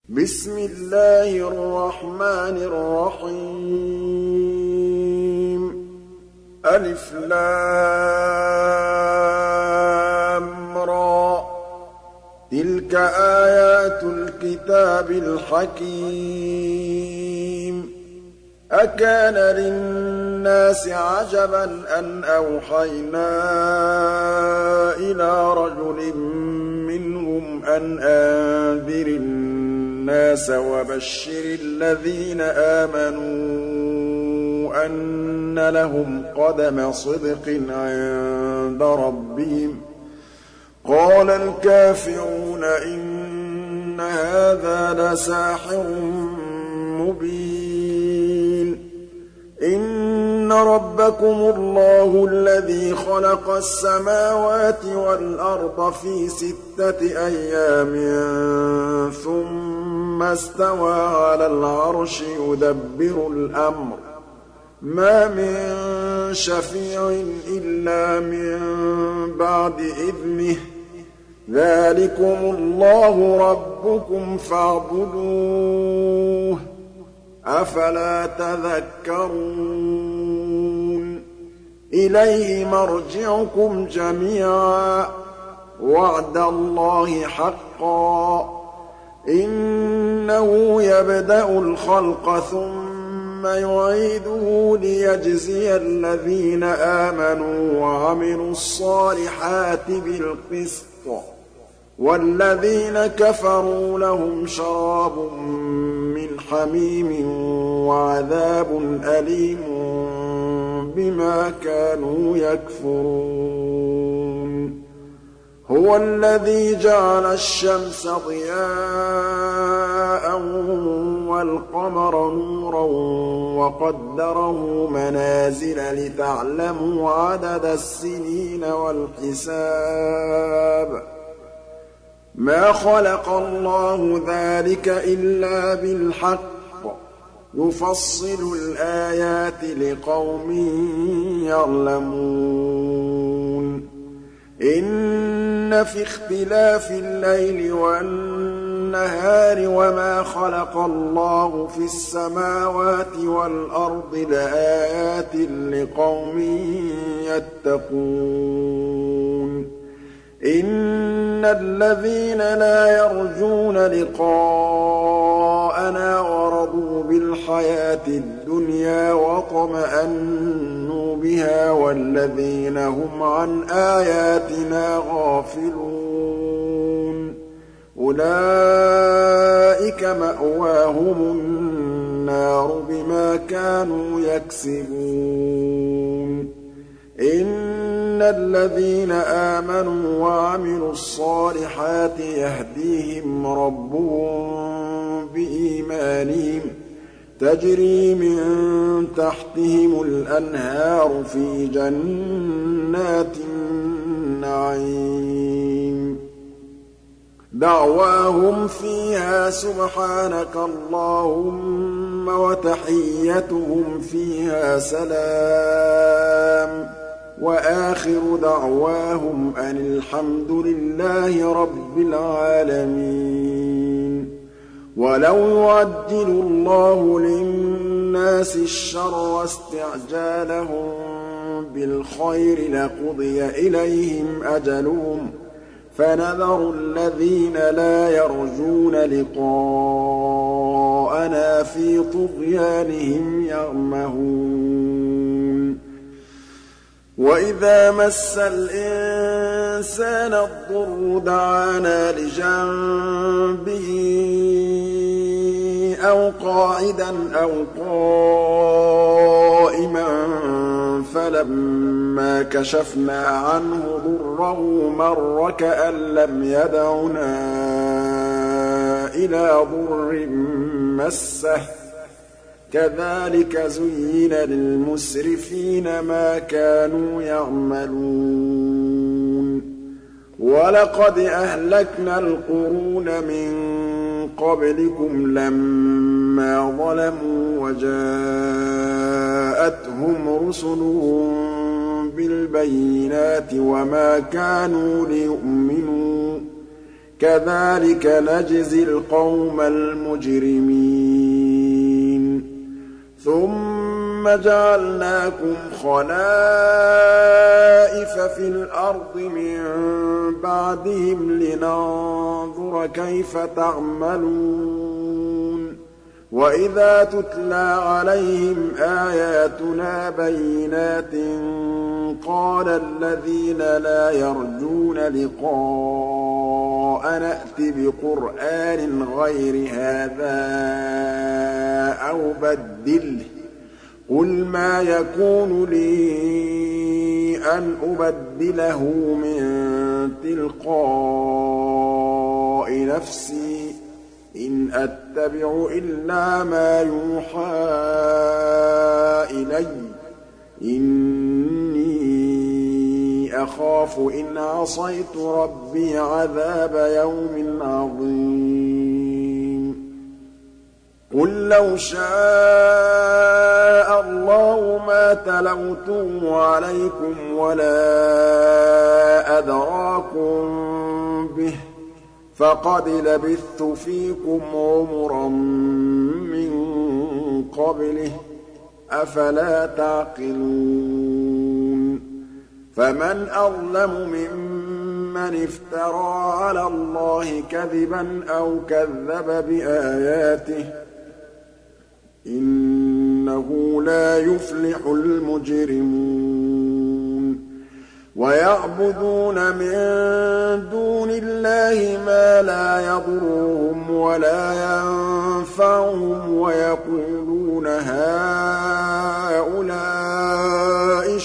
بسم الله الرحمن الرحيم ألف لام را تلك آيات الكتاب الحكيم أكان للناس عجبا أن أوحينا إلى رجل منهم أن أنذر الناس وبشر الذين آمنوا أن لهم قدم صدق عند ربهم قال الكافرون إن هذا لساحر مبين إن ربكم الله الذي خلق السماوات والأرض في 6 أيام ثم استوى على العرش يدبر الأمر ما من شفيع إلا من بعد إذنه ذلكم الله ربكم فاعبدوه أفلا تذكرون إليه مرجعكم جميعا وعد الله حقا إنه يبدأ الخلق ثم يعيده ليجزي الذين آمنوا وعملوا الصالحات بالقسط والذين كفروا لهم شراب من حميم وعذاب أليم بما كانوا يكفرون هو الذي جعل الشمس ضياء والقمر نورا وقدره منازل لتعلموا عدد السنين والحساب ما خلق الله ذلك إلا بالحق يفصل الآيات لقوم يعلمون إن في اختلاف الليل والنهار وما خلق الله في السماوات والأرض لآيات لقوم يتقون إن الذين لا يرجون لقاءنا ورضوا بالحياة الدنيا واطمأنوا بها والذين هم عن آياتنا غافلون أولئك مأواهم النار بما كانوا يكسبون إن الذين آمنوا وعملوا الصالحات يهديهم ربهم بإيمانهم تجري من تحتهم الأنهار في جنات النعيم دعواهم فيها سبحانك اللهم وتحيتهم فيها سلام وآخر دعواهم أن الحمد لله رب العالمين ولو يعجل الله للناس الشر واستعجالهم بالخير لقضي إليهم أجلهم فنذر الذين لا يرجون لقاءنا في طغيانهم يعمهون وإذا مس الإنسان الضر دعانا لجنبه أو قاعدا أو قائما فلما كشفنا عنه ضره مر كأن لم يدعنا إلى ضر مسه كذلك زين للمسرفين ما كانوا يعملون ولقد أهلكنا القرون من قبلكم لما ظلموا وجاءتهم رسلهم بالبينات وما كانوا ليؤمنوا كَذَٰلِكَ نَجْزِي الْقَوْمَ الْمُجْرِمِينَ ثُمَّ جَعَلْنَاكُمْ خَلَائِفَ فِي الْأَرْضِ مِن بَعْدِهِمْ لِنَنظُرَ كَيْفَ تَعْمَلُونَ وَإِذَا تُتْلَىٰ عَلَيْهِمْ آيَاتُنَا بَيِّنَاتٍ قَالَ الَّذِينَ لَا يَرْجُونَ لِقَاءَنَا ائْتِ بِقُرْآنٍ غَيْرِ هَٰذَا أَوْ بَدِّلْهُ ۚ قُلْ مَا يَكُونُ لِي أَنْ أُبَدِّلَهُ مِن تِلْقَاءِ نَفْسِي ۖ إِنْ أَتَّبِعُ إِلَّا مَا يُوحَىٰ إِلَيَّ ۖ إِنِّي أَخَافُ إِنْ عَصَيْتُ رَبِّي عَذَابَ يَوْمٍ عَظِيمٍ قُل لَّوْ شَاءَ اللَّهُ مَا تَلَوْتُهُ عَلَيْكُمْ وَلَا أَدْرَاكُم بِهِ ۖ فَقَدْ لَبِثْتُ فِيكُمْ عُمُرًا مِّن قَبْلِهِ ۚ أَفَلَا تَعْقِلُونَ فَمَنْ أَظْلَمُ مِمَّنِ افْتَرَىٰ عَلَى اللَّهِ كَذِبًا أَوْ كَذَّبَ بِآيَاتِهِ ۚ إِنَّهُ لَا يُفْلِحُ الْمُجْرِمُونَ وَيَعْبُدُونَ مِن دُونِ اللَّهِ مَا لَا يَضُرُّهُمْ وَلَا يَنفَعُهُمْ وَيَقُولُونَ هَٰؤُلَاءِ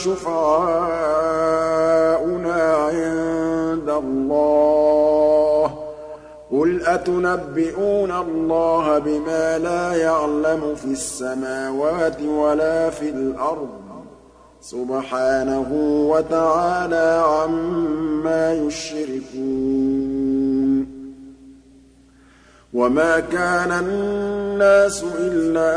شُفَعَاؤُنَا عِندَ اللَّهِ ۚ قُلْ أَتُنَبِّئُونَ اللَّهَ بِمَا لَا يَعْلَمُ فِي السَّمَاوَاتِ وَلَا فِي الْأَرْضِ ۚ سُبْحَانَهُ وَتَعَالَىٰ عَمَّا يُشْرِكُونَ وَمَا كَانَ النَّاسُ إِلَّا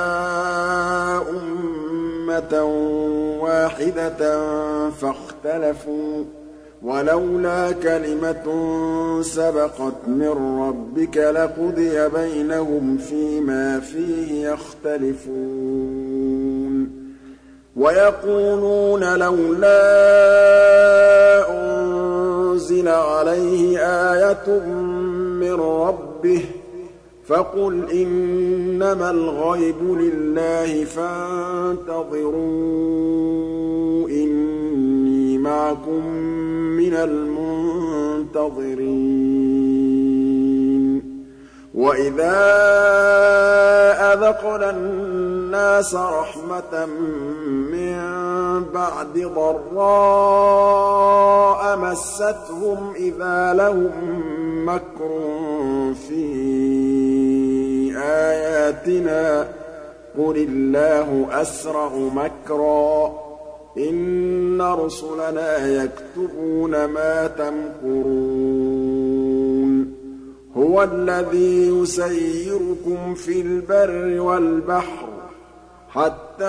أُمَّةً وَاحِدَةً فَاخْتَلَفُوا ۚ وَلَوْلَا كَلِمَةٌ سَبَقَتْ مِن رَّبِّكَ لَقُضِيَ بَيْنَهُمْ فِيمَا فِيهِ يَخْتَلِفُونَ وَيَقُولُونَ لَوْلَا أُنزِلَ عَلَيْهِ آيَةٌ مِّن رَّبِّهِ ۖ فَقُلْ إِنَّمَا الْغَيْبُ لِلَّهِ فَانتَظِرُوا إِنِّي مَعَكُم مِّنَ الْمُنتَظِرِينَ وَإِذَا أَذَقْنَا النَّاسَ رَحْمَةً مِّن بَعْدِ ضَرَّاءَ مَسَّتْهُمْ إِذَا لَهُم مَّكْرٌ فِي آيَاتِنَا ۚ قُلِ اللَّهُ أَسْرَعُ مَكْرًا ۚ إِنَّ رُسُلَنَا يَكْتُبُونَ مَا تَمْكُرُونَ هُوَ الَّذِي يُسَيِّرُكُمْ فِي الْبَرِّ وَالْبَحْرِ حَتَّىٰ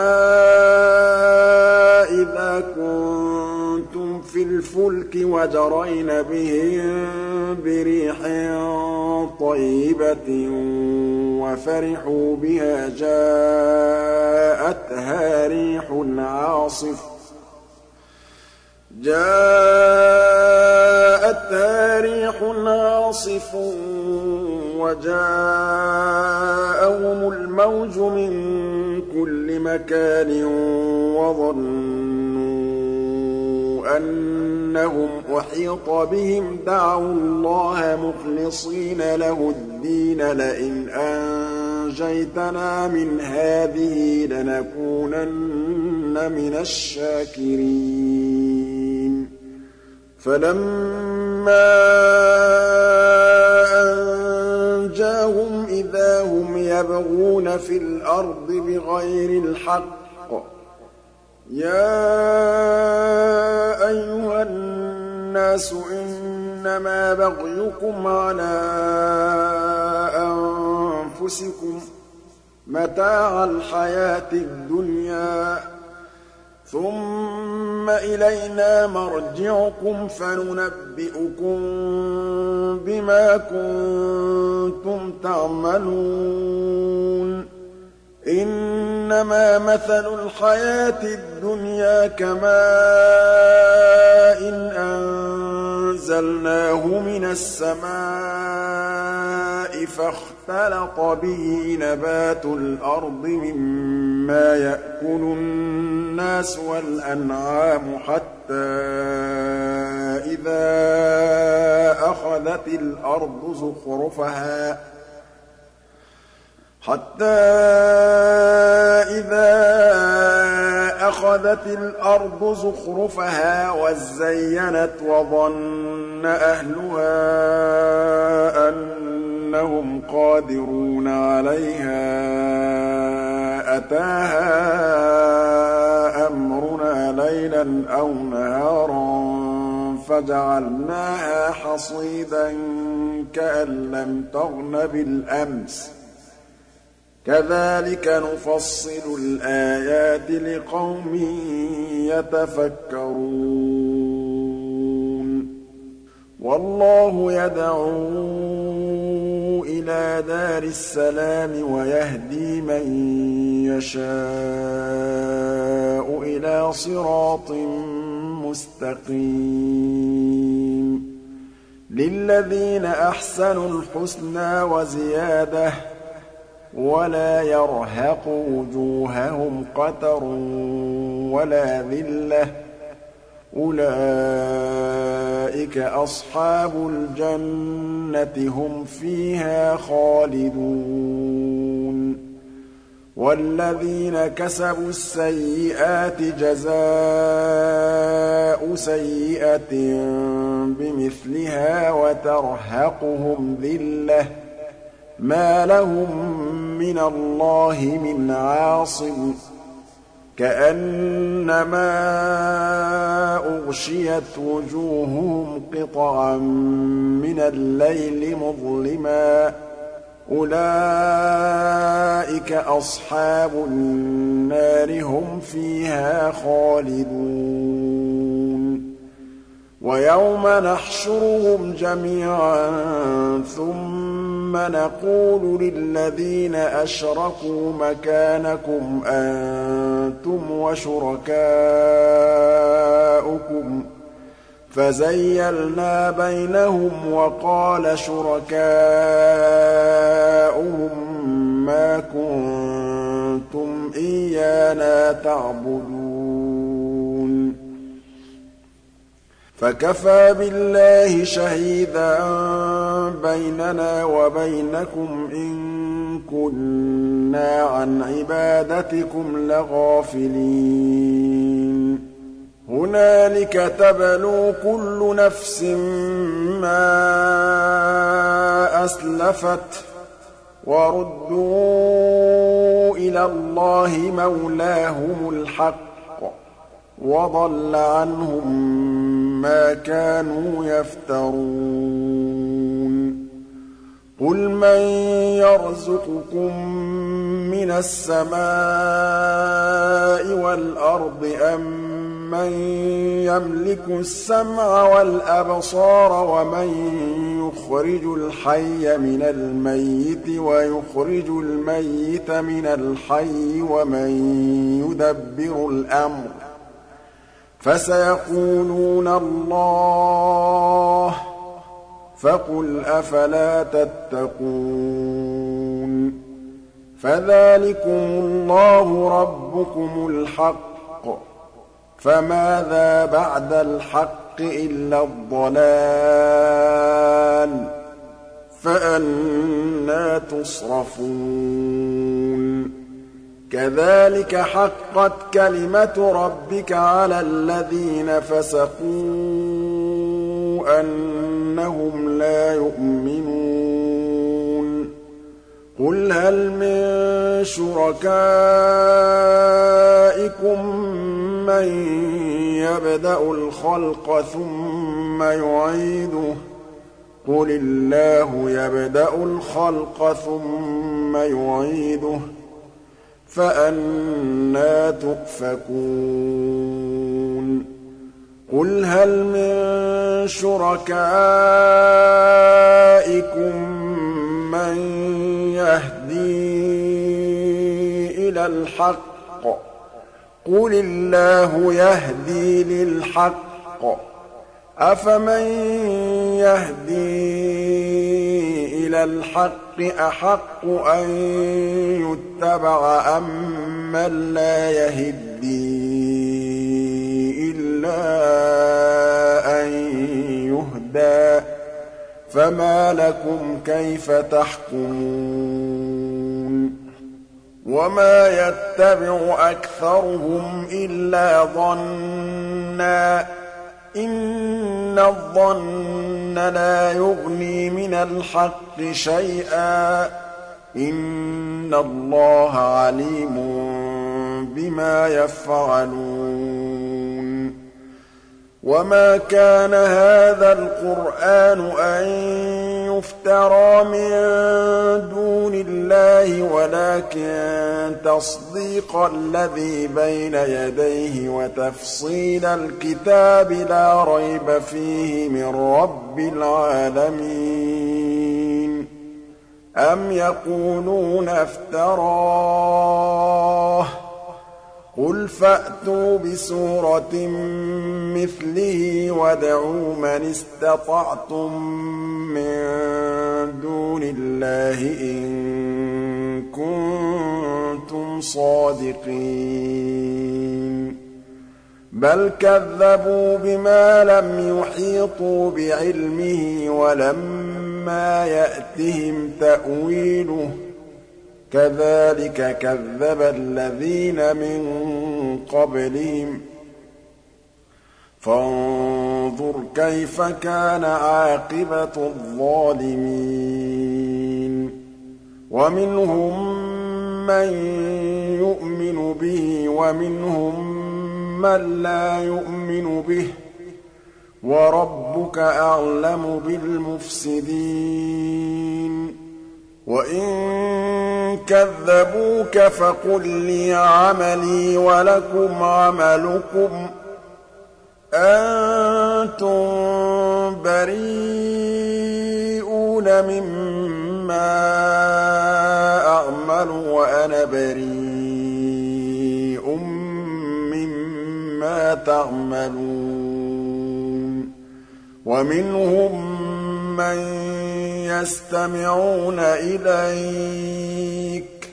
إِذَا كُنتُمْ فِي الْفُلْكِ وَجَرَيْنَ بِهِم بِرِيحٍ طَيِّبَةٍ وَفَرِحُوا بِهَا جَاءَتْهَا رِيحٌ عَاصِفٌ وَجَاءَهُمُ الْمَوْجُ مِن كُلِّ مَكَانٍ وَظَنُّوا أَنَّهُمْ أُحِيطَ بِهِمْ دَعَوُا اللَّهَ مُخْلِصِينَ لَهُ الدِّينَ لَئِنْ أَنجَيْتَنَا مِنْ هَٰذِهِ لَنَكُونَنَّ مِنَ الشَّاكِرِينَ فَلَمَّا أَنجَاهُمْ إِذَا هُمْ يَبْغُونَ فِي الْأَرْضِ بِغَيْرِ الْحَقِّ ۗ يَا أَيُّهَا النَّاسُ إِنَّمَا بَغْيُكُمْ عَلَىٰ أَنفُسِكُم ۖ مَّتَاعَ الْحَيَاةِ الدُّنْيَا ۖ ثُمَّ إِلَيْنَا مَرْجِعُكُمْ فَنُنَبِّئُكُم بِمَا كُنتُمْ تَعْمَلُونَ إِنَّمَا مَثَلُ الْحَيَاةِ الدُّنْيَا كَمَاءٍ أَنزَلْنَاهُ مِنَ السَّمَاءِ فَاخْتَلَطَ بِهِ نَبَاتُ الْأَرْضِ مِمَّا يَأْكُلُ النَّاسُ وَالْأَنْعَامُ حَتَّىٰ إِذَا أَخَذَتِ الْأَرْضُ زُخْرُفَهَا وَازَّيَّنَتْ وَظَنَّ أَهْلُهَا أَنَّهُمْ قَادِرُونَ عَلَيْهَا أَتَاهَا أَمْرُنَا لَيْلًا أَوْ نَهَارًا فَجَعَلْنَاهَا حَصِيدًا كَأَن لَّمْ تَغْنَ بِالْأَمْسِ ۚ كَذَٰلِكَ نُفَصِّلُ الْآيَاتِ لِقَوْمٍ يَتَفَكَّرُونَ وَاللَّهُ يَدْعُو إِلَىٰ دَارِ السَّلَامِ وَيَهْدِي مَن يَشَاءُ إِلَىٰ صِرَاطٍ مُّسْتَقِيمٍ لِّلَّذِينَ أَحْسَنُوا الْحُسْنَىٰ وَزِيَادَةٌ وَلَا يَرْهَقُ وُجُوهَهُمْ قَتَرٌ وَلَا ذِلَّةٌ ۚ أُولَٰئِكَ أَصْحَابُ الْجَنَّةِ هُمْ فِيهَا خَالِدُونَ وَالَّذِينَ كَسَبُوا السَّيِّئَاتِ جَزَاءُ سَيِّئَةٍ بِمِثْلِهَا وَتَرْهَقُهُمْ ذِلَّةٌ ۖ مَّا لَهُم مِّنَ اللَّهِ مِنْ عَاصِمٍ ۖ كَأَنَّمَا أُغْشِيَتْ وُجُوهُهُمْ قِطَعًا مِّنَ اللَّيْلِ مُظْلِمًا ۚ أُولَٰئِكَ أَصْحَابُ النَّارِ هُمْ فِيهَا خَالِدُونَ وَيَوْمَ نَحْشُرُهُمْ جَمِيعًا ثُمَّ نَقُولُ لِلَّذِينَ أَشْرَكُوا مَكَانَكُمْ أَنتُمْ وَشُرَكَاؤُكُمْ ۚ فَزَيَّلْنَا بَيْنَهُمْ وَقَالَ شُرَكَاؤُهُم مَّا كُنتُمْ إِيَّانَا تَعْبُدُونَ فَكَفَىٰ بِاللَّهِ شَهِيدًا بَيْنَنَا وَبَيْنَكُمْ إِن كُنَّا عَنْ عِبَادَتِكُمْ لَغَافِلِينَ هُنَالِكَ تَبْلُو كُلُّ نَفْسٍ مَّا أَسْلَفَتْ ۚ وَرُدُّوا إِلَى اللَّهِ مَوْلَاهُمُ الْحَقِّ ۖ وَضَلَّ عَنْهُم مَّا كَانُوا يَفْتَرُونَ قُلْ مَن يَرْزُقُكُم مِّنَ السَّمَاءِ وَالْأَرْضِ أَمَّن يَمْلِكُ السَّمْعَ وَالْأَبْصَارَ وَمَن يُخْرِجُ الْحَيَّ مِنَ الْمَيِّتِ وَيُخْرِجُ الْمَيِّتَ مِنَ الْحَيِّ وَمَن يُدَبِّرُ الْأَمْرَ ۚ فَسَيَقُولُونَ اللَّهُ ۚ فَقُلْ أَفَلَا تَتَّقُونَ فَذَٰلِكُمُ اللَّهُ رَبُّكُمُ الْحَقُّ ۖ فَمَاذَا بَعْدَ الْحَقِّ إِلَّا الضَّلَالُ ۖ فَأَنَّىٰ تُصْرَفُونَ كَذَٰلِكَ حَقَّتْ كَلِمَةُ رَبِّكَ عَلَى الَّذِينَ فَسَقُوا أَنَّهُمْ لَا يُؤْمِنُونَ قُلْ هَلْ مِن شُرَكَائِكُم مَّن يَبْدَأُ الْخَلْقَ ثُمَّ يُعِيدُهُ ۚ قُلِ اللَّهُ يَبْدَأُ الْخَلْقَ ثُمَّ يُعِيدُهُ ۖ فأنى تؤفكون قل هل من شركائكم من يهدي إلى الحق قل الله يهدي للحق أفمن يهدي إلى الحق أحق أن يتبع أم من لا يهدي إلا أن يهدى فما لكم كيف تحكمون وما يتبع أكثرهم إلا ظنًّا إن الظن لا يغني من الحق شيئا إن الله عليم بما يفعلون وما كان هذا القرآن أن يفترى من دون الله ولكن تصديق الذي بين يديه وتفصيل الكتاب لا ريب فيه من رب العالمين أم يقولون افتراه قل فأتوا بسورة مثله وادعوا من استطعتم من دون الله إن كنتم صادقين بل كذبوا بما لم يحيطوا بعلمه ولما يأتهم تأويله كذلك كذب الذين من قبلهم فانظر كيف كان عاقبة الظالمين ومنهم من يؤمن به ومنهم من لا يؤمن به وربك أعلم بالمفسدين وإن كذبوك فقل لي عملي ولكم عملكم أنتم بريئون مما أعمل وأنا بريء مما تعملون ومنهم من يستمعون إليك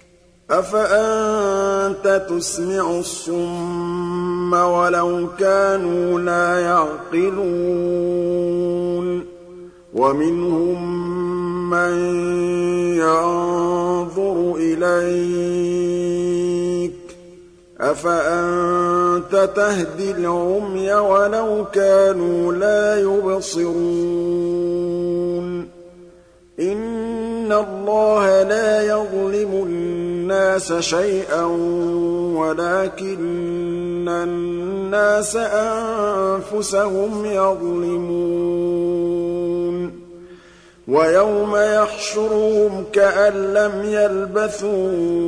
أفأنت تسمع الصم ولو كانوا لا يعقلون ومنهم من ينظر إليك أفأنت تهدي العمي ولو كانوا لا يبصرون إن الله لا يظلم الناس شيئا ولكن الناس أنفسهم يظلمون ويوم يحشرهم كأن لم يلبثوا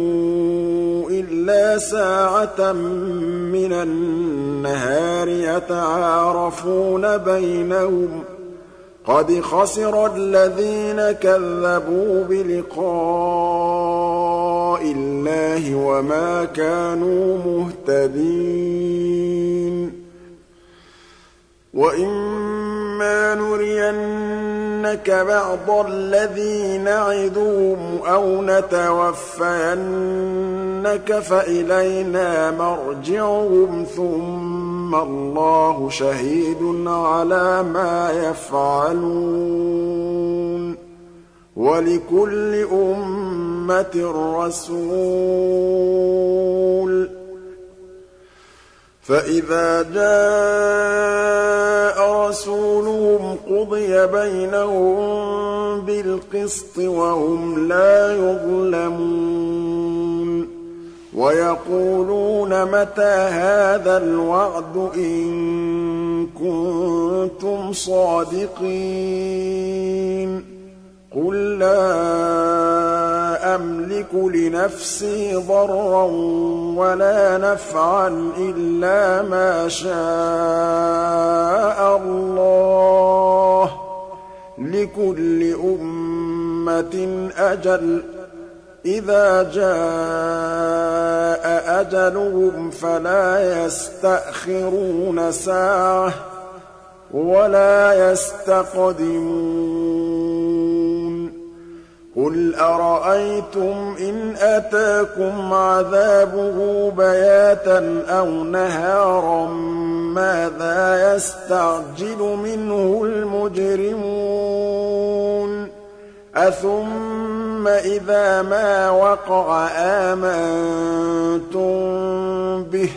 إلا ساعة من النهار يتعارفون بينهم قد خسر الذين كذبوا بلقاء الله وما كانوا مهتدين وإما نرينك بعض الذي نعدهم أو نتوفينك فإلينا مرجعهم ثم الله شهيد على ما يفعلون ولكل أمة رسول فإذا جاء رسولهم قضي بينهم بالقسط وهم لا يظلمون ويقولون متى هذا الوعد إن كنتم صادقين قُل لَّا أَمْلِكُ لِنَفْسِي ضَرًّا وَلَا نَفْعًا إِلَّا مَا شَاءَ اللَّهُ ۗ لِكُلِّ أُمَّةٍ أَجَلٌ ۖ إِذَا جَاءَ أَجَلُهُمْ فَلَا يَسْتَأْخِرُونَ سَاعَةً ۖ وَلَا يَسْتَقْدِمُونَ قُلْ أَرَأَيْتُمْ إِنْ أَتَاكُمْ عَذَابُهُ بَيَاتًا أَوْ نَهَارًا مَاذَا يَسْتَعْجِلُ مِنْهُ الْمُجْرِمُونَ أَثُمَّ إِذَا مَا وَقَعَ آمَنتُم بِهِ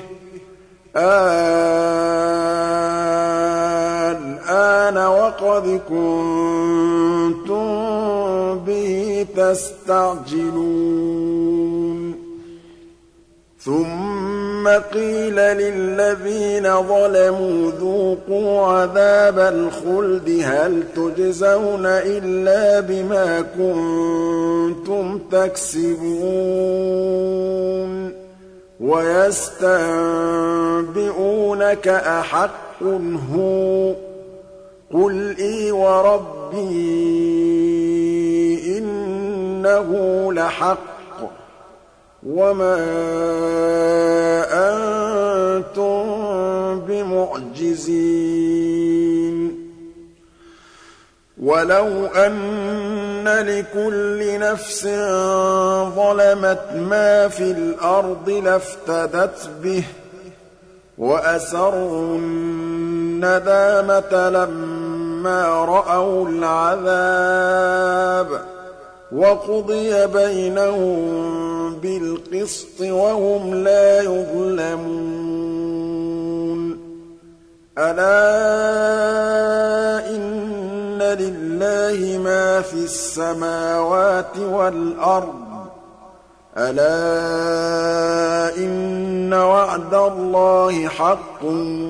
الْآنَ وَقَدْ كُنتُم بِهِ تَسْتَعْجِلُونَ ثُمَّ قِيلَ لِلَّذِينَ ظَلَمُوا ذُوقُوا عَذَابَ الْخُلْدِ هَلْ تُجْزَوْنَ إِلَّا بِمَا كُنتُمْ تَكْسِبُونَ وَيَسْتَنبِئُونَكَ أَحَقٌّ هُوَ ۖ قُلْ إِي وَرَبِّي إِنَّهُ لَحَقٌّ ۖ وَمَا أَنتُم بِمُعْجِزِينَ وَلَوْ أَنَّ لِكُلِّ نَفْسٍ ظَلَمَتْ مَا فِي الْأَرْضِ لَافْتَدَتْ بِهِ وَأَسَرُّوا النَّدَامَةَ لَمَّا رَأَوُا الْعَذَابَ ۖ وَقُضِيَ بَيْنَهُم بِالْقِسْطِ وَهُمْ لَا يُظْلَمُونَ أَلَا إِنَّ لِلَّهِ مَا فِي السَّمَاوَاتِ وَالْأَرْضِ أَلَا إِنَّ وَعْدَ اللَّهِ حَقٌّ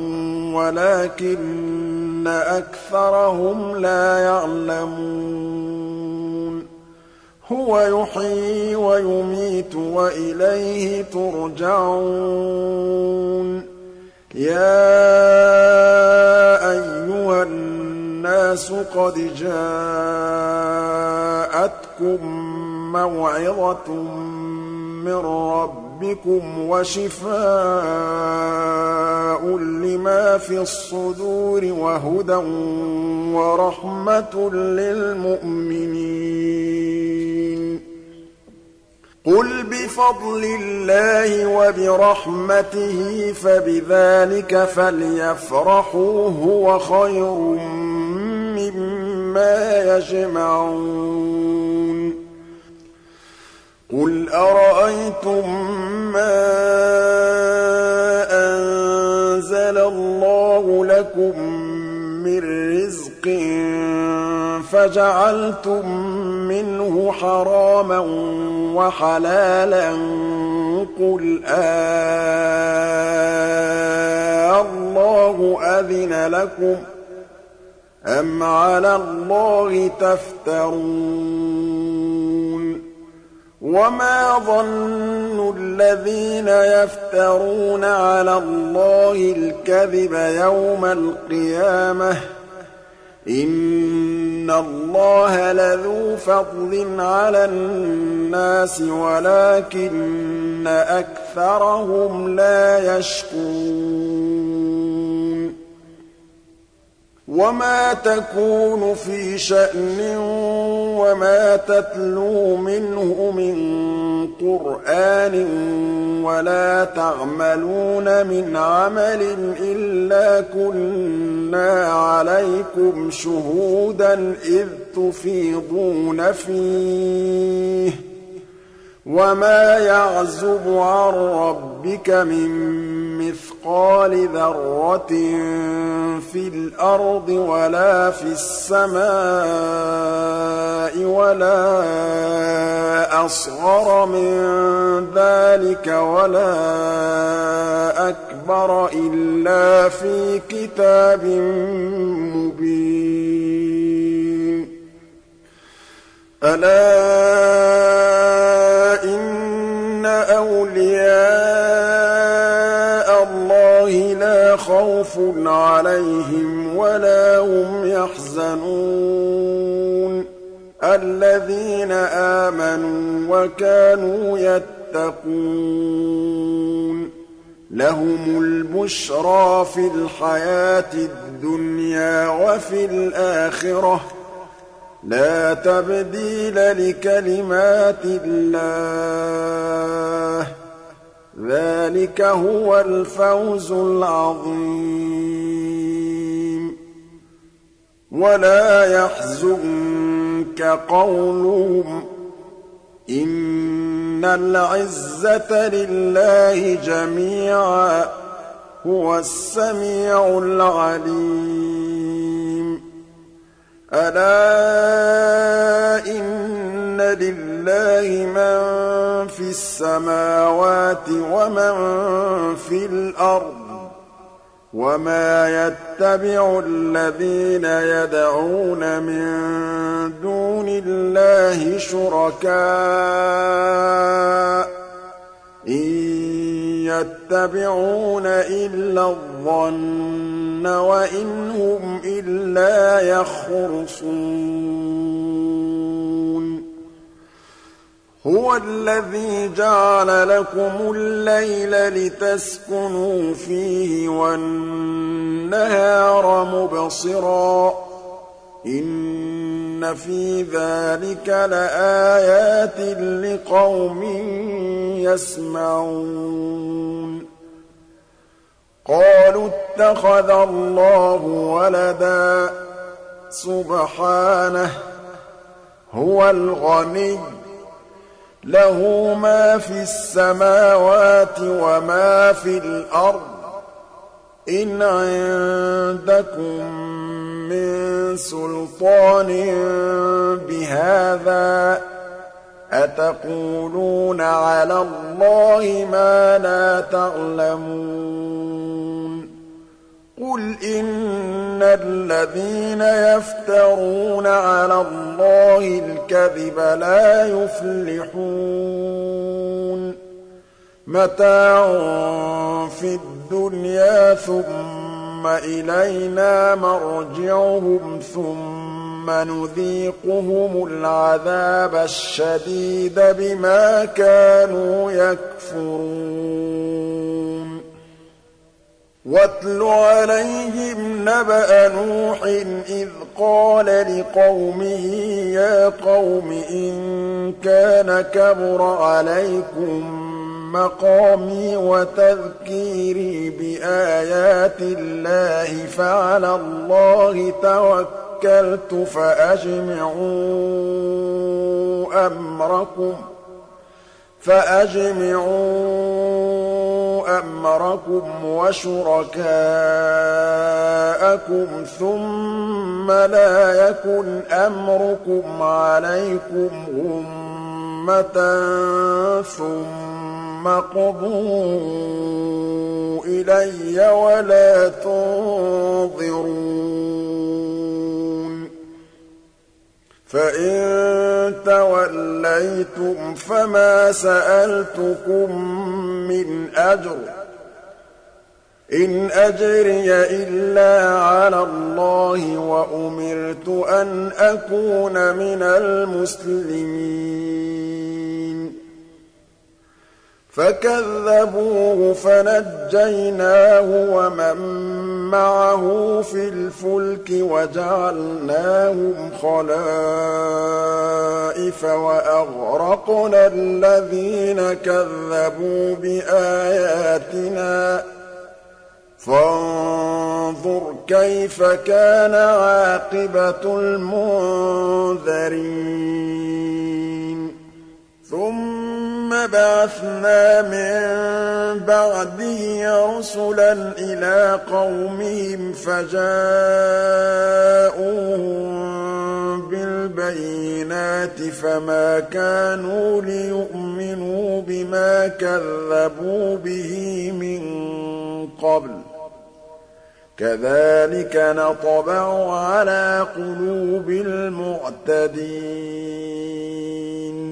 وَلَٰكِنَّ أَكْثَرَهُمْ لَا يَعْلَمُونَ هُوَ يُحْيِي وَيُمِيتُ وَإِلَيْهِ تُرْجَعُونَ يَا أَيُّهَا النَّاسُ قَدْ جَاءَتْكُم مَّوْعِظَةٌ مِّن رَّبِّكُمْ وَشِفَاءٌ لِّمَا فِي الصُّدُورِ وَهُدًى وَرَحْمَةٌ لِّلْمُؤْمِنِينَ قُلْ بِفَضْلِ اللَّهِ وَبِرَحْمَتِهِ فَبِذَٰلِكَ فَلْيَفْرَحُوا هُوَ خَيْرٌ مِّمَّا يَجْمَعُونَ قُلْ أَرَأَيْتُم مَّا أَنزَلَ اللَّهُ لَكُم مِّن رِّزْقٍ فَجَعَلْتُم مِّنْهُ حَرَامًا وَحَلَالًا قُلْ اللَّهُ أَذِنَ لَكُمْ أَمْ عَلَى اللَّهِ تَفْتَرُونَ وَمَا ظَنُّ الَّذِينَ يَفْتَرُونَ عَلَى اللَّهِ الْكَذِبَ يَوْمَ الْقِيَامَةِ ۗ إِنَّ اللَّهَ لَذُو فَضْلٍ عَلَى النَّاسِ وَلَٰكِنَّ أَكْثَرَهُمْ لَا يَشْكُرُونَ وَمَا تَكُونُ فِي شَأْنٍ وَمَا تَتْلُو مِنْهُ مِن قُرْآنٍ وَلَا تَعْمَلُونَ مِنْ عَمَلٍ إِلَّا كُنَّا عَلَيْكُمْ شُهُودًا إِذْ تُفِيضُونَ فِيهِ ۚ وَمَا يَعْزُبُ عَن رَّبِّكَ مِن مِّثْقَالِ ذَرَّةٍ فِي الْأَرْضِ وَلَا فِي السَّمَاءِ وَلَا أَصْغَرَ مِن ذَٰلِكَ وَلَا أَكْبَرَ إِلَّا فِي كِتَابٍ مُّبِينٍ ألا إن أولياء الله لا خوف عليهم ولا هم يحزنون الذين آمنوا وكانوا يتقون لهم البشرى في الحياة الدنيا وفي الآخرة لا تبديل لكلمات الله ذلك هو الفوز العظيم ولا يحزنك قولهم إن العزة لله جميعا هو السميع العليم ألا إن لله من في السماوات ومن في الأرض وما يتبع الذين يدعون من دون الله شركاء إن يتبعون إلا الظن وإن هم إلا يخرصون هو الذي جعل لكم الليل لتسكنوا فيه والنهار مبصرا إن في ذلك لآيات لقوم يسمعون قالوا اتخذ الله ولدا سبحانه هو الغني له ما في السماوات وما في الأرض إن عندكم من سلطان بهذا أتقولون على الله ما لا تعلمون قل إن الذين يفترون على الله الكذب لا يفلحون متاع في الدنيا ثم إلينا مرجعهم ثم نذيقهم العذاب الشديد بما كانوا يكفرون واتل عليهم نبأ نوح إذ قال لقومه يا قوم إن كان كبر عليكم مقامي وتذكيري بآيات الله فعلى الله توكلت فأجمعوا أمركم وشركاءكم ثم لا يكن أمركم عليكم غمة ثم قضوا إلي ولا تنظرون فإن توليتم فما سألتكم من أجر إن أجري إلا على الله وأمرت أن أكون من المسلمين فكذبوه فنجيناه ومن معه في الفلك وجعلناهم خلائف وأغرقنا الذين كذبوا بآياتنا فانظر كيف كان عاقبة المنذرين ثم بعثنا من بعده رسلا إلى قومهم فجاءوهم بالبينات فما كانوا ليؤمنوا بما كذبوا به من قبل كَذَٰلِكَ نَطْبَعُ عَلَىٰ قُلُوبِ الْمُعْتَدِينَ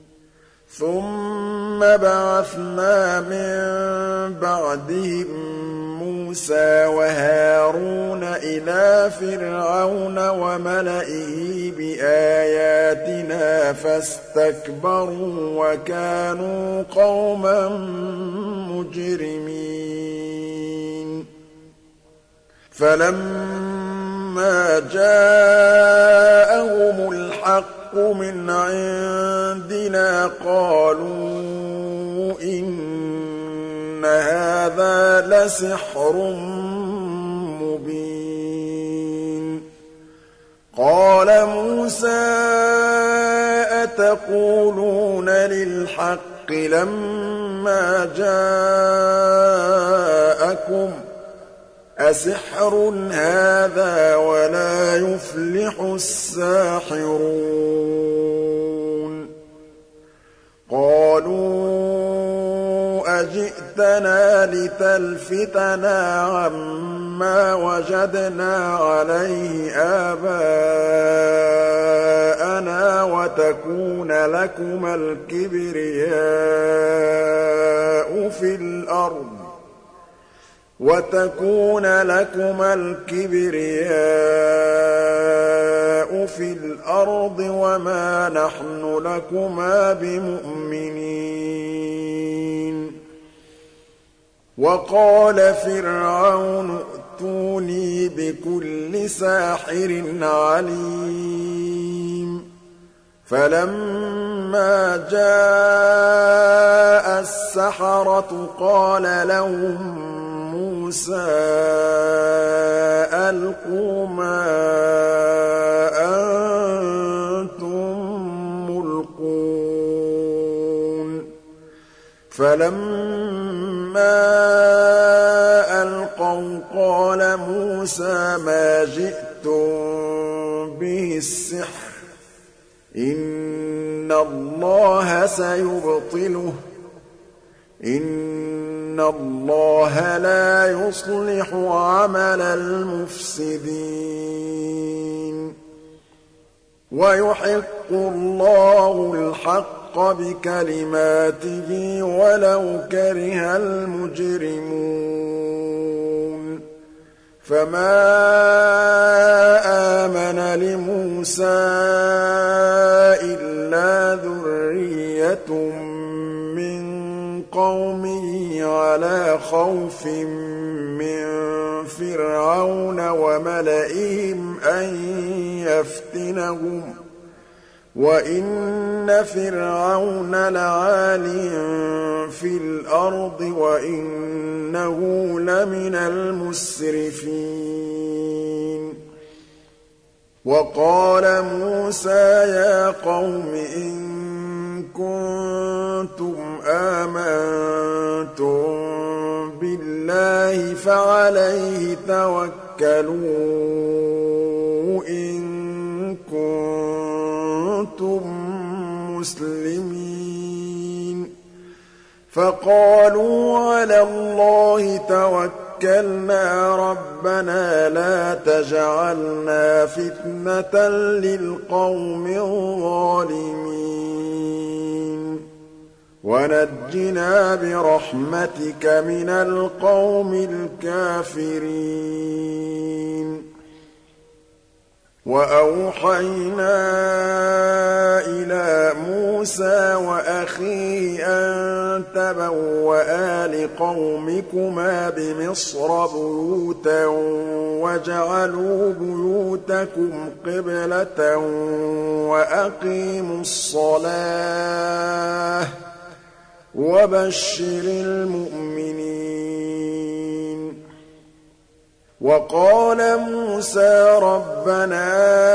ثُمَّ بَعَثْنَا مِن بَعْدِهِم مُّوسَىٰ وَهَارُونَ إِلَىٰ فِرْعَوْنَ وَمَلَئِهِ بِآيَاتِنَا فَاسْتَكْبَرُوا وَكَانُوا قَوْمًا مُّجْرِمِينَ فَلَمَّا جَاءَهُمُ الْحَقُّ مِنْ عِندِنَا قَالُوا إِنَّ هَٰذَا لَسِحْرٌ مُّبِينٌ قَالَ مُوسَىٰ أَتَقُولُونَ لِلْحَقِّ لَمَّا جَاءَكُمْ ۖ أَسِحْرٌ هَٰذَا وَلَا يُفْلِحُ السَّاحِرُونَ قَالُوا أَجِئْتَنَا لِتَلْفِتَنَا عَمَّا وَجَدْنَا عَلَيْهِ آبَاءَنَا وَتَكُونَ لَكُمَا الْكِبْرِيَاءُ فِي الْأَرْضِ وَمَا نَحْنُ لَكُمَا بِمُؤْمِنِينَ وَقَالَ فِرْعَوْنُ ائْتُونِي بِكُلِّ سَاحِرٍ عَلِيمٍ فَلَمَّا جَاءَ السَّحَرَةُ قَالَ لَهُم مُّوسَىٰ أَلْقُوا مَا أَنتُم مُّلْقُونَ فَلَمَّا أَلْقَوْا قَالَ مُوسَىٰ مَا جِئْتُم بِهِ السِّحْرُ ۖ إِنَّ اللَّهَ سَيُبْطِلُهُ ۖ إِنَّ اللَّهَ لَا يُصْلِحُ عَمَلَ الْمُفْسِدِينَ وَيُحِقُّ اللَّهُ الْحَقَّ بِكَلِمَاتِهِ وَلَوْ كَرِهَ الْمُجْرِمُونَ فَمَا آمَنَ لِمُوسَىٰ إِلَّا ذُرِّيَّةٌ مِّن قَوْمِهِ عَلَىٰ خَوْفٍ مِّن فِرْعَوْنَ وَمَلَئِهِمْ أَن يَفْتِنَهُمْ ۚ وَإِنَّ فِرْعَوْنَ لَعَالٍ فِي الْأَرْضِ وَإِنَّهُ لَمِنَ الْمُسْرِفِينَ وَقَالَ مُوسَىٰ يَا قَوْمِ إِن كُنتُمْ آمَنتُم بِاللَّهِ فَعَلَيْهِ تَوَكَّلُوا إِن كُنتُم مُّسْلِمِينَ فَقَالُوا عَلَى اللَّهِ تَوَكَّلْنَا رَبَّنَا لَا تَجْعَلْنَا فِتْنَةً لِّلْقَوْمِ الظَّالِمِينَ وَنَجِّنَا بِرَحْمَتِكَ مِنَ الْقَوْمِ الْكَافِرِينَ وَأَوْحَيْنَا إِلَىٰ مُوسَىٰ وَأَخِيهِ أَن تَبَوَّآ لِقَوْمِكُمَا بِمِصْرَ بُيُوتًا وَاجْعَلُوا بُيُوتَكُمْ قِبْلَةً وَأَقِيمُوا الصَّلَاةَ ۗ وَبَشِّرِ الْمُؤْمِنِينَ وَقَالَ مُوسَىٰ رَبَّنَا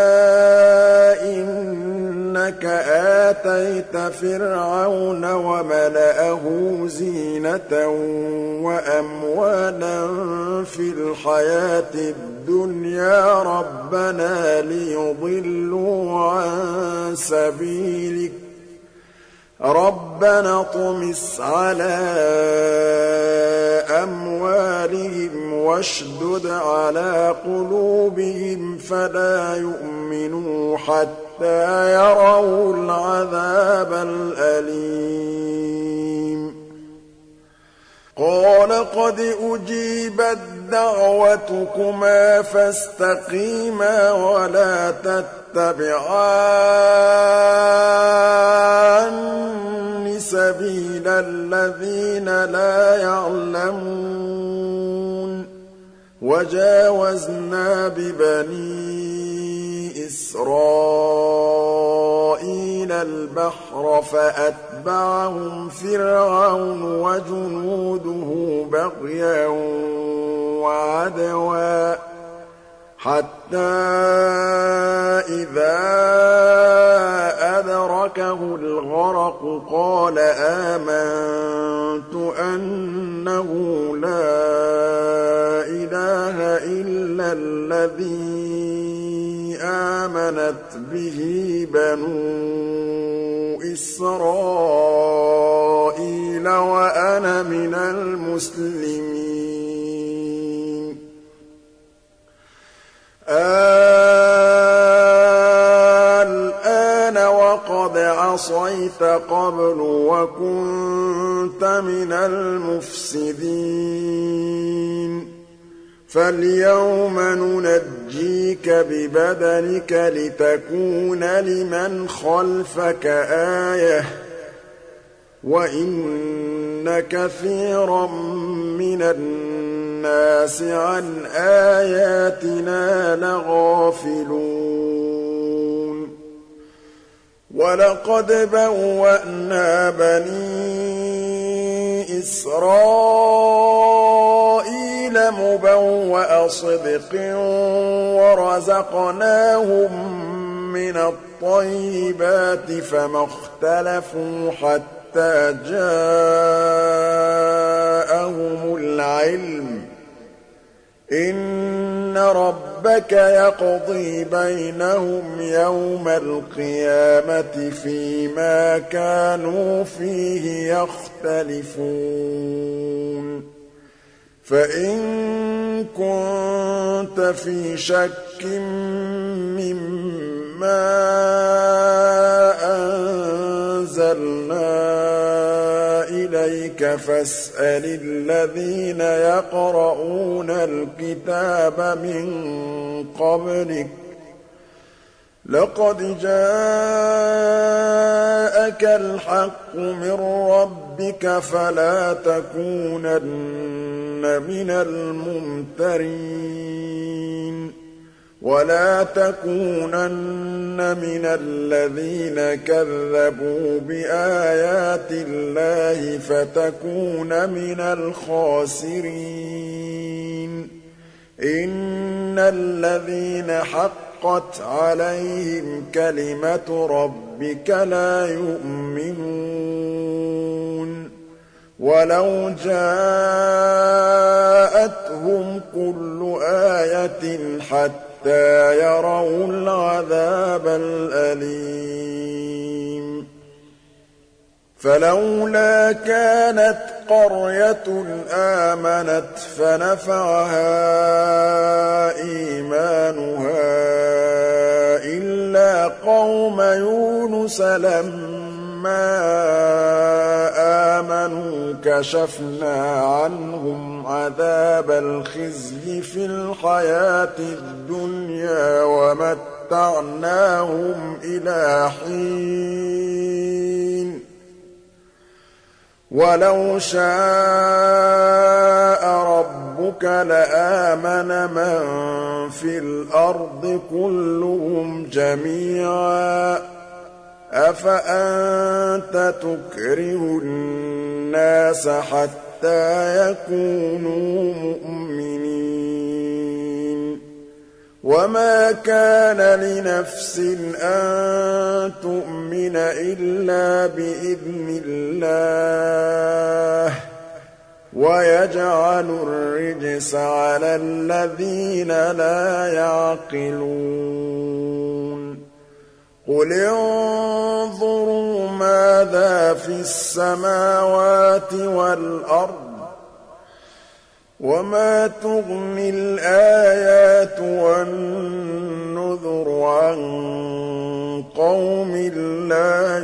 إِنَّكَ آتَيْتَ فِرْعَوْنَ وَمَلَأَهُ زِينَةً وَأَمْوَالًا فِي الْحَيَاةِ الدُّنْيَا رَبَّنَا لِيُضِلُّوا عَن سَبِيلِكَ ۖ رَبَّنَا اطْمِسْ عَلَىٰ أَمْوَالِهِمْ وَاشْدُدْ عَلَىٰ قُلُوبِهِمْ فَلَا يُؤْمِنُوا حَتَّىٰ يَرَوُا الْعَذَابَ الْأَلِيمَ قَالَ قَدْ أُجِيبَتْ دَعْوَتُكُمَا فَاسْتَقِيمَا وَلَا تَتَّبِعَانِّ سَبِيلَ الَّذِينَ لَا يَعْلَمُونَ وَجَاوَزْنَا بِبَنِي إِسْرَائِيلَ الْبَحْرَ فَأَتْبَعَهُمْ فِرْعَوْنُ وَجُنُودُهُ بَغْيًا وَعَدْوًا حَتَّىٰ إِذَا أَدْرَكَهُ الْغَرَقُ قَالَ آمَنتُ أَنَّهُ لَا إِلَٰهَ إِلَّا الَّذِي آمَنَتْ بِهِ بَنُو إِسْرَائِيلَ وَأَنَا مِنَ الْمُسْلِمِينَ الْآنَ وَقَدْ عَصَيْتَ قَبْلُ وَكُنتَ مِنَ الْمُفْسِدِينَ فَالْيَوْمَ نُنَجِّيكَ بِبَدَنِكَ لِتَكُونَ لِمَنْ خَلْفَكَ آيَةً ۚ وَإِنَّ كَثِيرًا مِّنَ النَّاسِ عَنْ آيَاتِنَا لَغَافِلُونَ وَلَقَدْ بَوَّأْنَا بَنِي إِسْرَائِيلَ مُبَوَّأَ صِدْقٍ وَرَزَقْنَاهُم مِّنَ الطَّيِّبَاتِ فَمَا اخْتَلَفُوا حَتَّىٰ جَاءَهُمُ الْعِلْمُ ۚ إِنَّ رَبَّكَ يَقْضِي بَيْنَهُمْ يَوْمَ الْقِيَامَةِ فِيمَا كَانُوا فِيهِ يَخْتَلِفُونَ فَإِن كُنتَ فِي شَكٍّ مِّمَّا أَنزَلْنَا إِلَيْكَ فَاسْأَلِ الَّذِينَ يَقْرَءُونَ الْكِتَابَ مِن قَبْلِكَ ۚ لَقَدْ جَاءَكَ الْحَقُّ مِن رَّبِّكَ فَلَا تَكُونَنَّ مِنَ الْمُمْتَرِينَ وَلَا تَكُونَنَّ مِنَ الَّذِينَ كَذَّبُوا بِآيَاتِ اللَّهِ فَتَكُونَ مِنَ الْخَاسِرِينَ إِنَّ الَّذِينَ حَقَّتْ عَلَيْهِمْ كَلِمَةُ رَبِّكَ لَا يُؤْمِنُونَ وَلَوْ جَاءَتْهُمْ كُلُّ آيَةٍ حَتَّىٰ يَرَوُا الْعَذَابَ الْأَلِيمَ فَلَوْلَا كَانَتْ قَرْيَةٌ آمَنَتْ فَنَفَعَهَا إِيمَانُهَا إِلَّا قَوْمَ يُونُسَ لَمَّا آمَنُوا كَشَفْنَا عَنْهُمْ عَذَابَ الْخِزْيِ فِي الْحَيَاةِ الدُّنْيَا وَمَتَّعْنَاهُمْ إِلَىٰ حِينٍ وَلَوْ شَاءَ رَبُّكَ لَآمَنَ مَن فِي الْأَرْضِ كُلُّهُمْ جَمِيعًا ۚ أَفَأَنتَ تُكْرِهُ النَّاسَ حَتَّىٰ يَكُونُوا مُؤْمِنِينَ وَمَا كَانَ لِنَفْسٍ أَن تُؤْمِنَ إِلَّا بِإِذْنِ اللَّهِ ۚ وَيَجْعَلُ الرِّجْسَ عَلَى الَّذِينَ لَا يَعْقِلُونَ قُلِ انظُرُوا ماذا فِي السَّمَاوَاتِ وَالْأَرْضِ وَمَا تُغْنِي الْآيَاتُ وَالنُّذُرُ عَن قَوْمٍ لَّا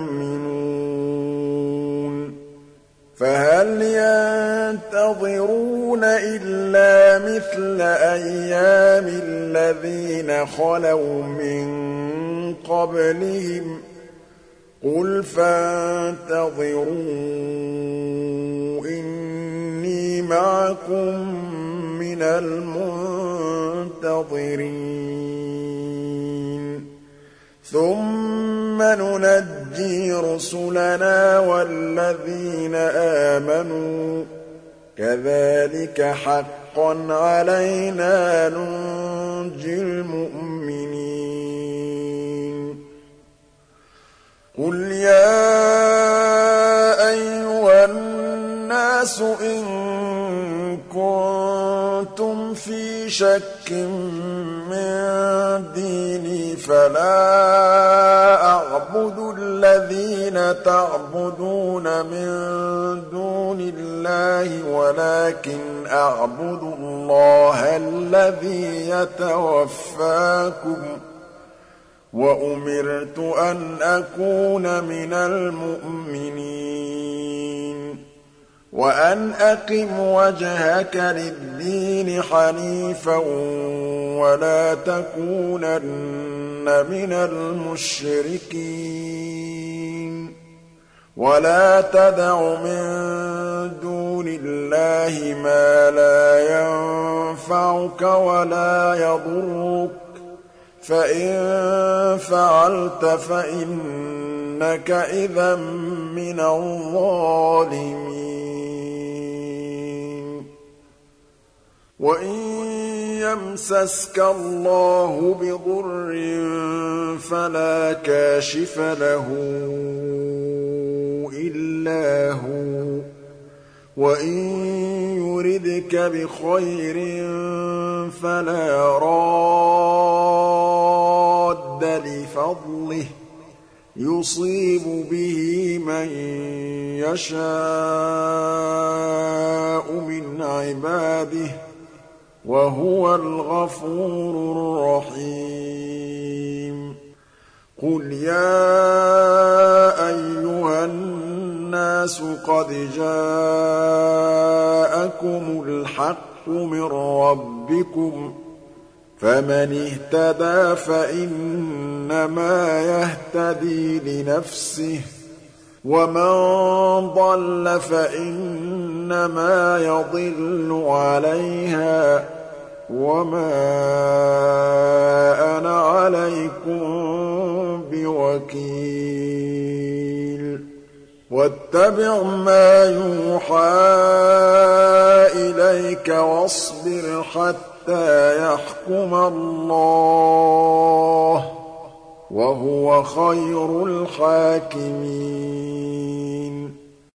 يُؤْمِنُونَ فَهَلْ يَنتَظِرُونَ إِلَّا مِثْلَ أَيَّامِ الَّذِينَ خَلَوْا مِن قَبْلِهِمْ ۚ قُلْ فَانتَظِرُوا إِنِّي مَعَكُم مِّنَ الْمُنتَظِرِينَ ثُمَّ نُنَجِّي رُسُلَنَا وَالَّذِينَ آمَنُوا ۚ كَذَٰلِكَ حَقًّا عَلَيْنَا نُنجِي الْمُؤْمِنِينَ قُلْ يَا أَيُّهَا النَّاسُ إِن كُنتُمْ فِي شَكٍّ مِّن دِينِي فَلَا أَعْبُدُ الَّذِينَ تَعْبُدُونَ مِن دُونِ اللَّهِ وَلَٰكِنْ أَعْبُدُ اللَّهَ الَّذِي يَتَوَفَّاكُمْ ۖ وَأُمِرْتُ أَنْ أَكُونَ مِنَ الْمُؤْمِنِينَ وَأَنْ أَقِمْ وَجْهَكَ لِلدِّينِ حَنِيفًا وَلَا تَكُونَنَّ مِنَ الْمُشْرِكِينَ وَلَا تَدْعُ مِن دُونِ اللَّهِ مَا لَا يَنفَعُكَ وَلَا يَضُرُّكَ ۖ فَإِن فَعَلْتَ فَإِنَّكَ إِذًا مِّنَ الظَّالِمِينَ وَإِن يَمْسَسْكَ اللَّهُ بِضُرٍّ فَلَا كَاشِفَ لَهُ إِلَّا هُوَ ۖ وَإِن يُرِدْكَ بِخَيْرٍ فَلَا رَادَّ لِفَضْلِهِ ۚ يُصِيبُ بِهِ مَن يَشَاءُ مِنْ عِبَادِهِ ۚ وَهُوَ الْغَفُورُ الرَّحِيمُ قُلْ يَا أَيُّهَا النَّاسُ قَدْ جَاءَكُمُ الْحَقُّ مِن رَّبِّكُمْ ۖ فَمَنِ اهْتَدَىٰ فَإِنَّمَا يَهْتَدِي لِنَفْسِهِ ۖ وَمَن ضَلَّ فَإِنَّمَا يَضِلُّ عَلَيْهَا ۖ وَمَا أَنَا عَلَيْكُم بِوَكِيلٍ وَاتَّبِعْ مَا يُوحَىٰ إِلَيْكَ وَاصْبِرْ حَتَّىٰ يَحْكُمَ اللَّهُ ۚ وَهُوَ خَيْرُ الْحَاكِمِينَ